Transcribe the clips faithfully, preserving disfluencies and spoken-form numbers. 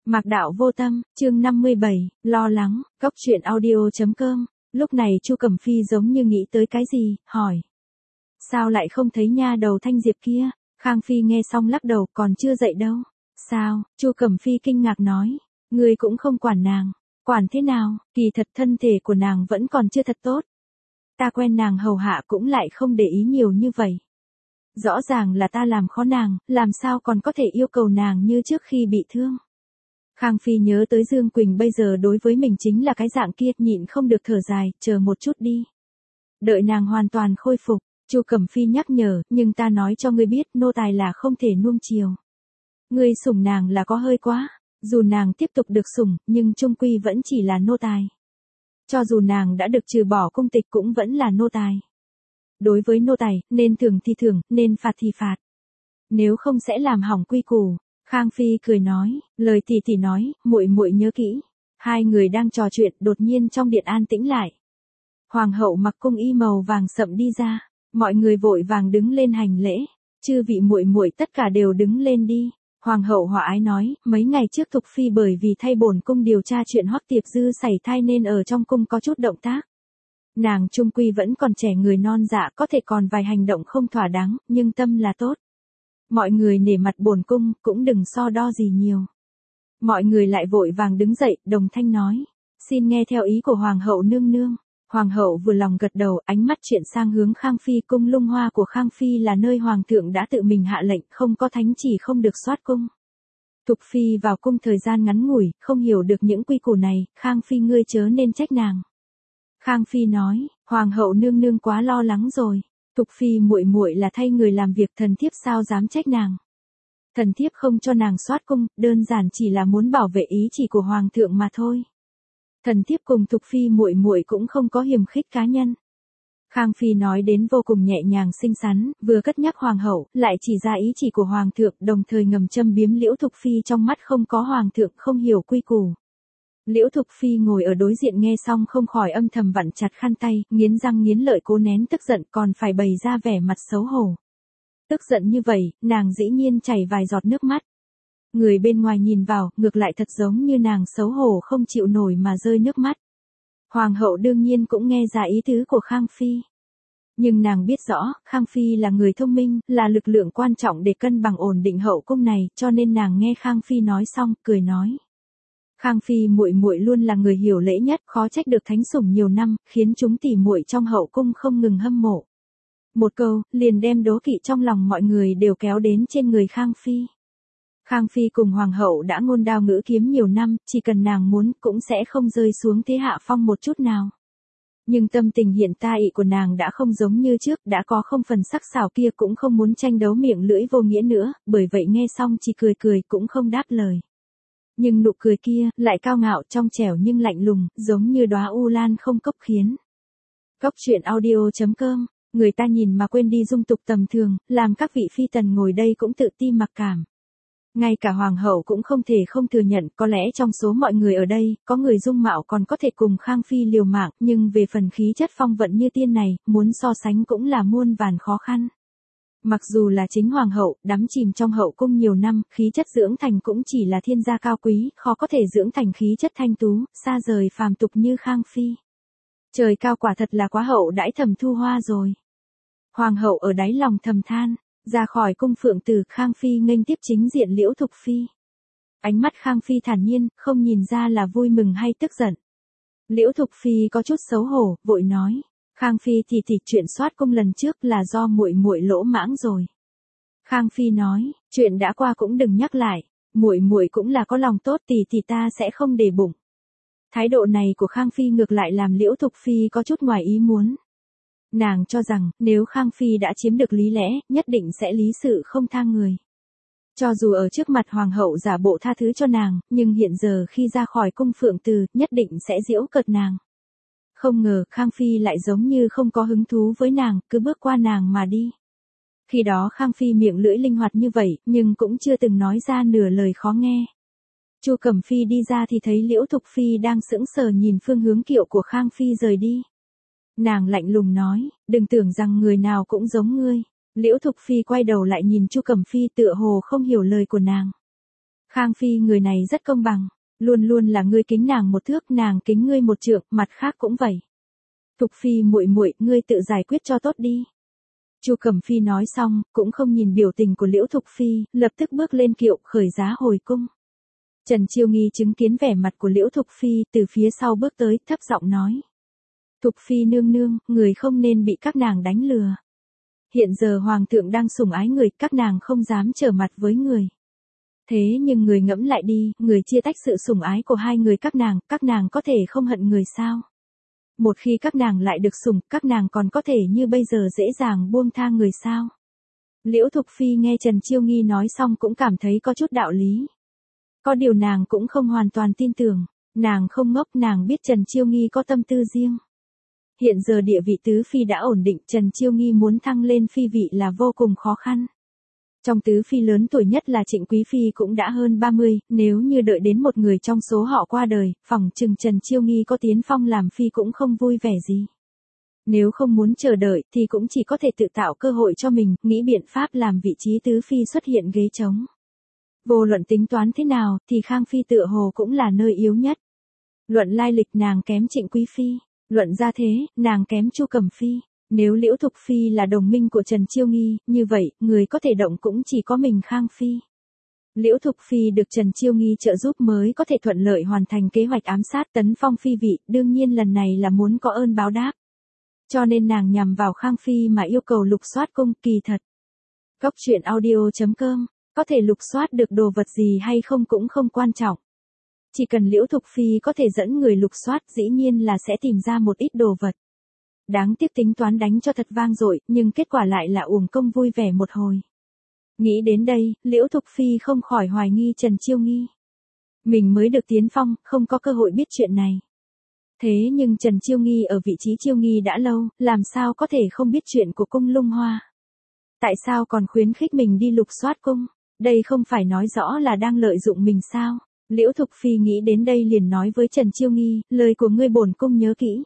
Mạc Đạo Vô Tâm, chương năm mươi bảy, lo lắng, Cốc Truyện audio chấm com. Lúc này Chu Cẩm Phi giống như nghĩ tới cái gì, hỏi. Sao lại không thấy nha đầu Thanh Diệp kia? Khang Phi nghe xong lắc đầu, còn chưa dậy đâu. Sao? Chu Cẩm Phi kinh ngạc nói. Ngươi cũng không quản nàng. Quản thế nào? Kỳ thật thân thể của nàng vẫn còn chưa thật tốt. Ta quen nàng hầu hạ cũng lại không để ý nhiều như vậy. Rõ ràng là ta làm khó nàng, làm sao còn có thể yêu cầu nàng như trước khi bị thương. Khang Phi nhớ tới Dương Quỳnh bây giờ đối với mình chính là cái dạng kia, nhịn không được thở dài, chờ một chút đi. Đợi nàng hoàn toàn khôi phục, Chu Cẩm Phi nhắc nhở, nhưng ta nói cho ngươi biết, nô tài là không thể nuông chiều. Ngươi sủng nàng là có hơi quá, dù nàng tiếp tục được sủng, nhưng chung quy vẫn chỉ là nô tài. Cho dù nàng đã được trừ bỏ cung tịch cũng vẫn là nô tài. Đối với nô tài, nên thưởng thì thưởng, nên phạt thì phạt. Nếu không sẽ làm hỏng quy củ. Khang Phi cười nói, lời tỷ tỷ nói, muội muội nhớ kỹ. Hai người đang trò chuyện, đột nhiên trong điện an tĩnh lại. Hoàng hậu mặc cung y màu vàng sậm đi ra, mọi người vội vàng đứng lên hành lễ. Chư vị muội muội tất cả đều đứng lên đi. Hoàng hậu Hòa Ái nói, mấy ngày trước Thục Phi bởi vì thay bổn cung điều tra chuyện Hoắc Tiệp Dư xảy thai nên ở trong cung có chút động tác. Nàng trung quy vẫn còn trẻ, người non dạ, có thể còn vài hành động không thỏa đáng, nhưng tâm là tốt. Mọi người nể mặt bổn cung, cũng đừng so đo gì nhiều. Mọi người lại vội vàng đứng dậy, đồng thanh nói. Xin nghe theo ý của Hoàng hậu nương nương. Hoàng hậu vừa lòng gật đầu, ánh mắt chuyển sang hướng Khang Phi. Cung Lung Hoa của Khang Phi là nơi Hoàng thượng đã tự mình hạ lệnh, không có thánh chỉ không được soát cung. Thục Phi vào cung thời gian ngắn ngủi, không hiểu được những quy củ này, Khang Phi ngươi chớ nên trách nàng. Khang Phi nói, Hoàng hậu nương nương quá lo lắng rồi. Thục Phi muội muội là thay người làm việc, thần thiếp sao dám trách nàng. Thần thiếp không cho nàng soát cung, đơn giản chỉ là muốn bảo vệ ý chỉ của Hoàng thượng mà thôi. Thần thiếp cùng Thục Phi muội muội cũng không có hiềm khích cá nhân. Khang Phi nói đến vô cùng nhẹ nhàng xinh xắn, vừa cất nhắc Hoàng hậu, lại chỉ ra ý chỉ của Hoàng thượng, đồng thời ngầm châm biếm Liễu Thục Phi trong mắt không có Hoàng thượng, không hiểu quy củ. Liễu Thục Phi ngồi ở đối diện nghe xong không khỏi âm thầm vặn chặt khăn tay, nghiến răng nghiến lợi cố nén tức giận, còn phải bày ra vẻ mặt xấu hổ. Tức giận như vậy, nàng dĩ nhiên chảy vài giọt nước mắt. Người bên ngoài nhìn vào, ngược lại thật giống như nàng xấu hổ không chịu nổi mà rơi nước mắt. Hoàng hậu đương nhiên cũng nghe ra ý tứ của Khang Phi. Nhưng nàng biết rõ, Khang Phi là người thông minh, là lực lượng quan trọng để cân bằng ổn định hậu cung này, cho nên nàng nghe Khang Phi nói xong, cười nói. Khang Phi muội muội luôn là người hiểu lễ nhất, khó trách được thánh sủng nhiều năm, khiến chúng tỉ muội trong hậu cung không ngừng hâm mộ. Một câu, liền đem đố kỵ trong lòng mọi người đều kéo đến trên người Khang Phi. Khang Phi cùng Hoàng hậu đã ngôn đao ngữ kiếm nhiều năm, chỉ cần nàng muốn cũng sẽ không rơi xuống thế hạ phong một chút nào. Nhưng tâm tình hiện tại của nàng đã không giống như trước, đã có không phần sắc sảo kia, cũng không muốn tranh đấu miệng lưỡi vô nghĩa nữa, bởi vậy nghe xong chỉ cười cười cũng không đáp lời. Nhưng nụ cười kia, lại cao ngạo trong trẻo nhưng lạnh lùng, giống như đóa u lan không cốc khiến. Cốc Truyện audio chấm com, người ta nhìn mà quên đi dung tục tầm thường, làm các vị phi tần ngồi đây cũng tự ti mặc cảm. Ngay cả Hoàng hậu cũng không thể không thừa nhận, có lẽ trong số mọi người ở đây, có người dung mạo còn có thể cùng Khang Phi liều mạng, nhưng về phần khí chất phong vận như tiên này, muốn so sánh cũng là muôn vàn khó khăn. Mặc dù là chính Hoàng hậu, đắm chìm trong hậu cung nhiều năm, khí chất dưỡng thành cũng chỉ là thiên gia cao quý, khó có thể dưỡng thành khí chất thanh tú, xa rời phàm tục như Khang Phi. Trời cao quả thật là quá hậu đãi Thẩm Thu Hoa rồi. Hoàng hậu ở đáy lòng thầm than, ra khỏi cung phượng tử, Khang Phi nghênh tiếp chính diện Liễu Thục Phi. Ánh mắt Khang Phi thản nhiên, không nhìn ra là vui mừng hay tức giận. Liễu Thục Phi có chút xấu hổ, vội nói. Khang Phi thì thì chuyện soát cung lần trước là do muội muội lỗ mãng rồi. Khang Phi nói, chuyện đã qua cũng đừng nhắc lại, muội muội cũng là có lòng tốt, tỷ tỷ ta sẽ không để bụng. Thái độ này của Khang Phi ngược lại làm Liễu Thục Phi có chút ngoài ý muốn. Nàng cho rằng, nếu Khang Phi đã chiếm được lý lẽ, nhất định sẽ lý sự không tha người. Cho dù ở trước mặt Hoàng hậu giả bộ tha thứ cho nàng, nhưng hiện giờ khi ra khỏi cung phượng từ, nhất định sẽ giễu cợt nàng. Không ngờ, Khang Phi lại giống như không có hứng thú với nàng, cứ bước qua nàng mà đi. Khi đó Khang Phi miệng lưỡi linh hoạt như vậy, nhưng cũng chưa từng nói ra nửa lời khó nghe. Chu Cẩm Phi đi ra thì thấy Liễu Thục Phi đang sững sờ nhìn phương hướng kiệu của Khang Phi rời đi. Nàng lạnh lùng nói, đừng tưởng rằng người nào cũng giống ngươi. Liễu Thục Phi quay đầu lại nhìn Chu Cẩm Phi tựa hồ không hiểu lời của nàng. Khang Phi người này rất công bằng, luôn luôn là ngươi kính nàng một thước, nàng kính ngươi một trượng, mặt khác cũng vậy. Thục Phi muội muội, ngươi tự giải quyết cho tốt đi. Chu Cẩm Phi nói xong, cũng không nhìn biểu tình của Liễu Thục Phi, lập tức bước lên kiệu, khởi giá hồi cung. Trần Chiêu Nghi chứng kiến vẻ mặt của Liễu Thục Phi, từ phía sau bước tới, thấp giọng nói. Thục Phi nương nương, người không nên bị các nàng đánh lừa. Hiện giờ Hoàng thượng đang sủng ái người, các nàng không dám trở mặt với người. Thế nhưng người ngẫm lại đi, người chia tách sự sủng ái của hai người các nàng, các nàng có thể không hận người sao? Một khi các nàng lại được sủng, các nàng còn có thể như bây giờ dễ dàng buông tha người sao? Liễu Thục Phi nghe Trần Chiêu Nghi nói xong cũng cảm thấy có chút đạo lý. Có điều nàng cũng không hoàn toàn tin tưởng, nàng không ngốc, nàng biết Trần Chiêu Nghi có tâm tư riêng. Hiện giờ địa vị tứ phi đã ổn định, Trần Chiêu Nghi muốn thăng lên phi vị là vô cùng khó khăn. Trong tứ phi lớn tuổi nhất là Trịnh Quý Phi cũng đã hơn ba mươi, nếu như đợi đến một người trong số họ qua đời, phỏng chừng Trần Chiêu Nghi có tiến phong làm phi cũng không vui vẻ gì. Nếu không muốn chờ đợi thì cũng chỉ có thể tự tạo cơ hội cho mình, nghĩ biện pháp làm vị trí tứ phi xuất hiện ghế trống. Vô luận tính toán thế nào thì Khang Phi tựa hồ cũng là nơi yếu nhất. Luận lai lịch nàng kém Trịnh Quý Phi, luận gia thế, nàng kém Chu Cẩm Phi. Nếu Liễu Thục Phi là đồng minh của Trần Chiêu Nghi, như vậy, người có thể động cũng chỉ có mình Khang Phi. Liễu Thục Phi được Trần Chiêu Nghi trợ giúp mới có thể thuận lợi hoàn thành kế hoạch ám sát tấn phong phi vị, đương nhiên lần này là muốn có ơn báo đáp. Cho nên nàng nhằm vào Khang Phi mà yêu cầu lục soát cung, kỳ thật. Góc truyện audio chấm com, có thể lục soát được đồ vật gì hay không cũng không quan trọng. Chỉ cần Liễu Thục Phi có thể dẫn người lục soát dĩ nhiên là sẽ tìm ra một ít đồ vật. Đáng tiếc tính toán đánh cho thật vang dội, nhưng kết quả lại là uổng công vui vẻ một hồi. Nghĩ đến đây, Liễu Thục Phi không khỏi hoài nghi Trần Chiêu Nghi. Mình mới được tiến phong, không có cơ hội biết chuyện này. Thế nhưng Trần Chiêu Nghi ở vị trí Chiêu Nghi đã lâu, làm sao có thể không biết chuyện của cung Lung Hoa. Tại sao còn khuyến khích mình đi lục soát cung, đây không phải nói rõ là đang lợi dụng mình sao? Liễu Thục Phi nghĩ đến đây liền nói với Trần Chiêu Nghi, lời của ngươi bổn cung nhớ kỹ.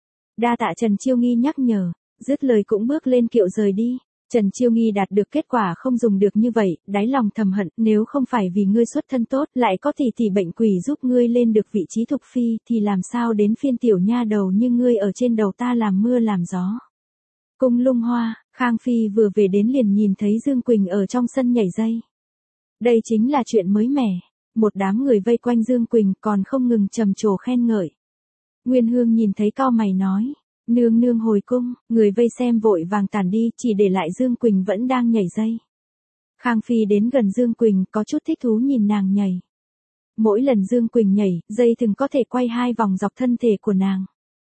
Đa tạ Trần Chiêu Nghi nhắc nhở, dứt lời cũng bước lên kiệu rời đi. Trần Chiêu Nghi đạt được kết quả không dùng được như vậy, đáy lòng thầm hận, nếu không phải vì ngươi xuất thân tốt, lại có tỷ tỷ bệnh quỷ giúp ngươi lên được vị trí Thục Phi, thì làm sao đến phiên tiểu nha đầu như ngươi ở trên đầu ta làm mưa làm gió. Cung Lung Hoa, Khang Phi vừa về đến liền nhìn thấy Dương Quỳnh ở trong sân nhảy dây. Đây chính là chuyện mới mẻ, một đám người vây quanh Dương Quỳnh còn không ngừng trầm trồ khen ngợi. Nguyên Hương nhìn thấy cau mày nói, nương nương hồi cung, người vây xem vội vàng tản đi, chỉ để lại Dương Quỳnh vẫn đang nhảy dây. Khang Phi đến gần Dương Quỳnh, có chút thích thú nhìn nàng nhảy. Mỗi lần Dương Quỳnh nhảy, dây thừng có thể quay hai vòng dọc thân thể của nàng.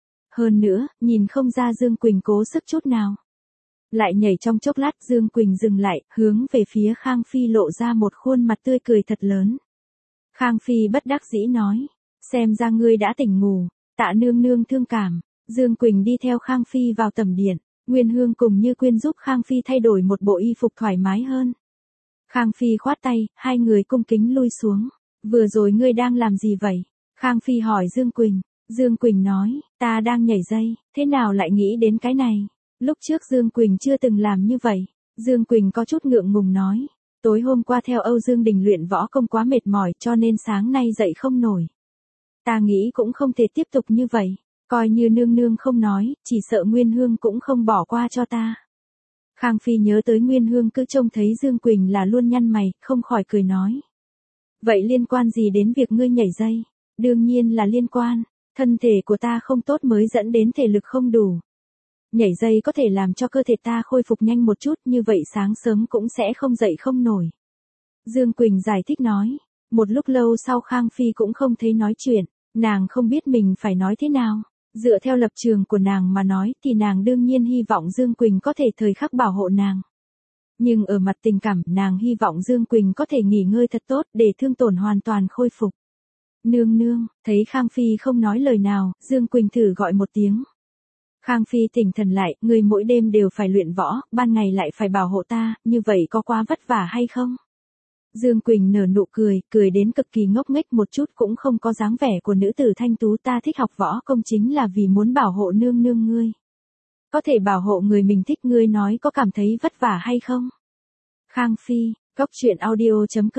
Hơn nữa, nhìn không ra Dương Quỳnh cố sức chút nào. Lại nhảy trong chốc lát, Dương Quỳnh dừng lại, hướng về phía Khang Phi lộ ra một khuôn mặt tươi cười thật lớn. Khang Phi bất đắc dĩ nói, xem ra ngươi đã tỉnh ngủ. Tạ nương nương thương cảm. Dương Quỳnh đi theo Khang Phi vào tầm điện, Nguyên Hương cùng Như Quyên giúp Khang Phi thay đổi một bộ y phục thoải mái hơn. Khang Phi khoát tay, hai người cung kính lui xuống. Vừa rồi ngươi đang làm gì vậy? Khang Phi hỏi Dương Quỳnh. Dương Quỳnh nói, ta đang nhảy dây, thế nào lại nghĩ đến cái này? Lúc trước Dương Quỳnh chưa từng làm như vậy. Dương Quỳnh có chút ngượng ngùng nói, tối hôm qua theo Âu Dương Đình luyện võ công quá mệt mỏi cho nên sáng nay dậy không nổi. Ta nghĩ cũng không thể tiếp tục như vậy, coi như nương nương không nói, chỉ sợ Nguyên Hương cũng không bỏ qua cho ta. Khang Phi nhớ tới Nguyên Hương cứ trông thấy Dương Quỳnh là luôn nhăn mày, không khỏi cười nói. Vậy liên quan gì đến việc ngươi nhảy dây? Đương nhiên là liên quan, thân thể của ta không tốt mới dẫn đến thể lực không đủ. Nhảy dây có thể làm cho cơ thể ta khôi phục nhanh một chút, như vậy sáng sớm cũng sẽ không dậy không nổi. Dương Quỳnh giải thích nói, một lúc lâu sau Khang Phi cũng không thấy nói chuyện. Nàng không biết mình phải nói thế nào. Dựa theo lập trường của nàng mà nói thì nàng đương nhiên hy vọng Dương Quỳnh có thể thời khắc bảo hộ nàng. Nhưng ở mặt tình cảm, nàng hy vọng Dương Quỳnh có thể nghỉ ngơi thật tốt để thương tổn hoàn toàn khôi phục. Nương nương, thấy Khang Phi không nói lời nào, Dương Quỳnh thử gọi một tiếng. Khang Phi tỉnh thần lại, người mỗi đêm đều phải luyện võ, ban ngày lại phải bảo hộ ta, như vậy có quá vất vả hay không? Dương Quỳnh nở nụ cười, cười đến cực kỳ ngốc nghếch, một chút cũng không có dáng vẻ của nữ tử thanh tú. Ta thích học võ công chính là vì muốn bảo hộ nương nương ngươi. Có thể bảo hộ người mình thích, ngươi nói có cảm thấy vất vả hay không? Khang Phi, góc truyện audio chấm com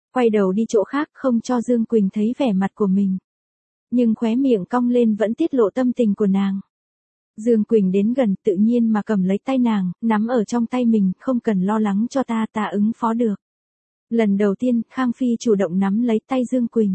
quay đầu đi chỗ khác không cho Dương Quỳnh thấy vẻ mặt của mình. Nhưng khóe miệng cong lên vẫn tiết lộ tâm tình của nàng. Dương Quỳnh đến gần tự nhiên mà cầm lấy tay nàng, nắm ở trong tay mình, không cần lo lắng cho ta, ta ứng phó được. Lần đầu tiên, Khang Phi chủ động nắm lấy tay Dương Quỳnh.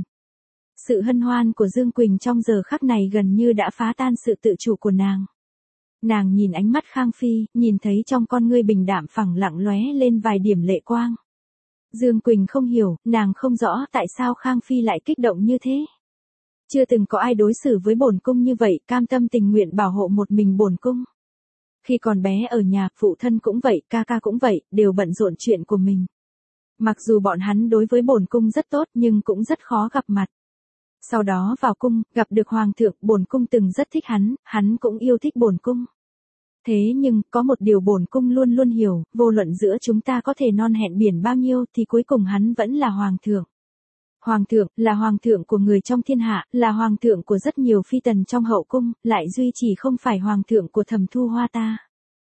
Sự hân hoan của Dương Quỳnh trong giờ khắc này gần như đã phá tan sự tự chủ của nàng. Nàng nhìn ánh mắt Khang Phi, nhìn thấy trong con ngươi bình đạm phẳng lặng lóe lên vài điểm lệ quang. Dương Quỳnh không hiểu, nàng không rõ tại sao Khang Phi lại kích động như thế. Chưa từng có ai đối xử với bổn cung như vậy, cam tâm tình nguyện bảo hộ một mình bổn cung. Khi còn bé ở nhà, phụ thân cũng vậy, ca ca cũng vậy, đều bận rộn chuyện của mình. Mặc dù bọn hắn đối với bổn cung rất tốt nhưng cũng rất khó gặp mặt. Sau đó vào cung, gặp được hoàng thượng, bổn cung từng rất thích hắn, hắn cũng yêu thích bổn cung. Thế nhưng, có một điều bổn cung luôn luôn hiểu, vô luận giữa chúng ta có thể non hẹn biển bao nhiêu thì cuối cùng hắn vẫn là hoàng thượng. Hoàng thượng, là hoàng thượng của người trong thiên hạ, là hoàng thượng của rất nhiều phi tần trong hậu cung, lại duy chỉ không phải hoàng thượng của Thẩm Thu Hoa ta.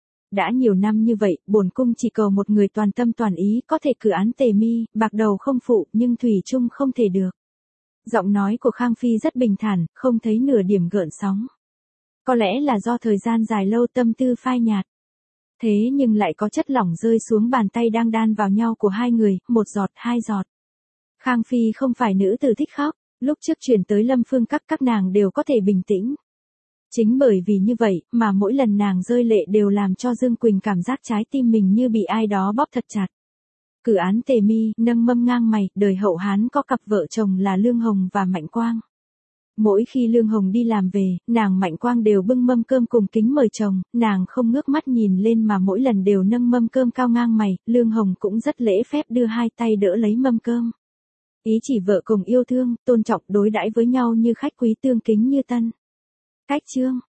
Đã nhiều năm như vậy, bổn cung chỉ cầu một người toàn tâm toàn ý, có thể cử án tề mi, bạc đầu không phụ, nhưng thủy chung không thể được. Giọng nói của Khang Phi rất bình thản, không thấy nửa điểm gợn sóng. Có lẽ là do thời gian dài lâu tâm tư phai nhạt. Thế nhưng lại có chất lỏng rơi xuống bàn tay đang đan vào nhau của hai người, một giọt, hai giọt. Khang Phi không phải nữ tử thích khóc, lúc trước chuyển tới Lâm Phương các các nàng đều có thể bình tĩnh. Chính bởi vì như vậy, mà mỗi lần nàng rơi lệ đều làm cho Dương Quỳnh cảm giác trái tim mình như bị ai đó bóp thật chặt. Cử án tề mi, nâng mâm ngang mày, đời hậu Hán có cặp vợ chồng là Lương Hồng và Mạnh Quang. Mỗi khi Lương Hồng đi làm về, nàng Mạnh Quang đều bưng mâm cơm cùng kính mời chồng, nàng không ngước mắt nhìn lên mà mỗi lần đều nâng mâm cơm cao ngang mày, Lương Hồng cũng rất lễ phép đưa hai tay đỡ lấy mâm cơm. Ý chỉ vợ cùng yêu thương, tôn trọng đối đãi với nhau như khách quý tương kính như tân. Cách chương